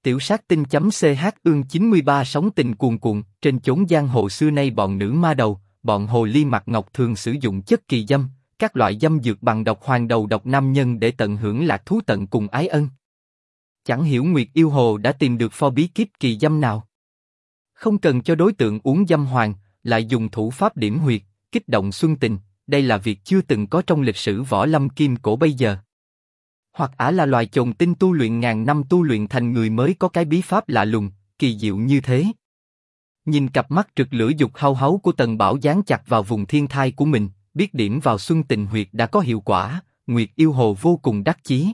Tiểu sát tinh.ch ương 93 sóng tình cuồn cuộn, trên chốn giang hồ xưa nay bọn nữ ma đầu, bọn hồ ly mặt ngọc thường sử dụng chất kỳ dâm, các loại dâm dược bằng độc hoàng đầu độc nam nhân để tận hưởng lạc thú tận cùng ái ân. Chẳng hiểu Nguyệt Yêu Hồ đã tìm được pho bí kíp kỳ dâm nào. Không cần cho đối tượng uống dâm hoàng, lại dùng thủ pháp điểm huyệt, kích động xuân tình, đây là việc chưa từng có trong lịch sử võ lâm kim cổ bây giờ. Hoặc ả là loài chồn tinh tu luyện ngàn năm tu luyện thành người mới có cái bí pháp lạ lùng, kỳ diệu như thế. Nhìn cặp mắt rực lửa dục hau háu của Tần Bảo dán chặt vào vùng thiên thai của mình, biết điểm vào xuân tình huyệt đã có hiệu quả, Nguyệt Yêu Hồ vô cùng đắc chí.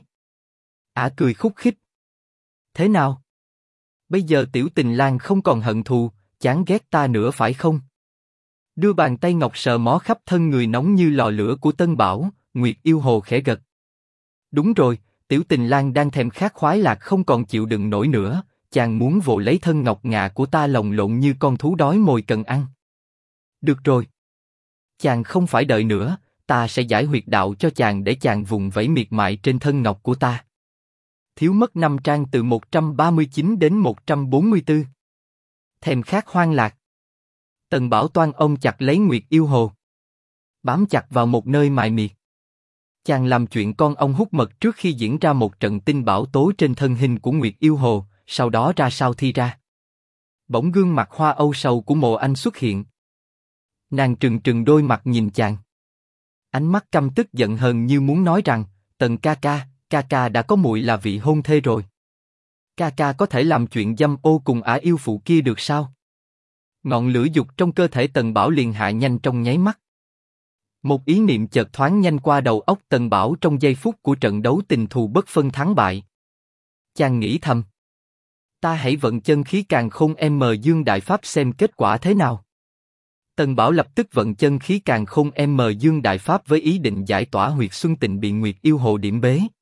Ả cười khúc khích. Thế nào? Bây giờ tiểu tình lang không còn hận thù, chán ghét ta nữa phải không? Đưa bàn tay ngọc sờ mó khắp thân người nóng như lò lửa của Tân Bảo, Nguyệt Yêu Hồ khẽ gật. Đúng rồi, tiểu tình lang đang thèm khát khoái lạc không còn chịu đựng nổi nữa, chàng muốn vồ lấy thân ngọc ngà của ta lồng lộn như con thú đói mồi cần ăn. Được rồi. Chàng không phải đợi nữa, ta sẽ giải huyệt đạo cho chàng để chàng vùng vẫy miệt mại trên thân ngọc của ta. Thiếu mất 5 trang từ 139 đến 144. Thèm khát hoang lạc. Tần Bảo toan ôm chặt lấy Nguyệt Yêu Hồ, bám chặt vào một nơi mại miệt. Chàng làm chuyện con ong hút mật trước khi diễn ra một trận tinh bảo tố trên thân hình của Nguyệt Yêu Hồ, sau đó ra sao thi ra. Bỗng gương mặt hoa âu sầu của Mộ Anh xuất hiện. Nàng trừng trừng đôi mặt nhìn chàng. Ánh mắt căm tức giận hờn như muốn nói rằng, Tần ca ca đã có muội là vị hôn thê rồi. Ca ca có thể làm chuyện dâm ô cùng ả yêu phụ kia được sao? Ngọn lửa dục trong cơ thể Tần Bảo liền hạ nhanh trong nháy mắt. Một ý niệm chợt thoáng nhanh qua đầu óc Tần Bảo trong giây phút của trận đấu tình thù bất phân thắng bại. Chàng nghĩ thầm. Ta hãy vận chân khí càn khôn dương đại pháp xem kết quả thế nào. Tần Bảo lập tức vận chân khí càn khôn dương đại pháp với ý định giải tỏa huyệt xuân tình bị Nguyệt Yêu Hồ điểm bế.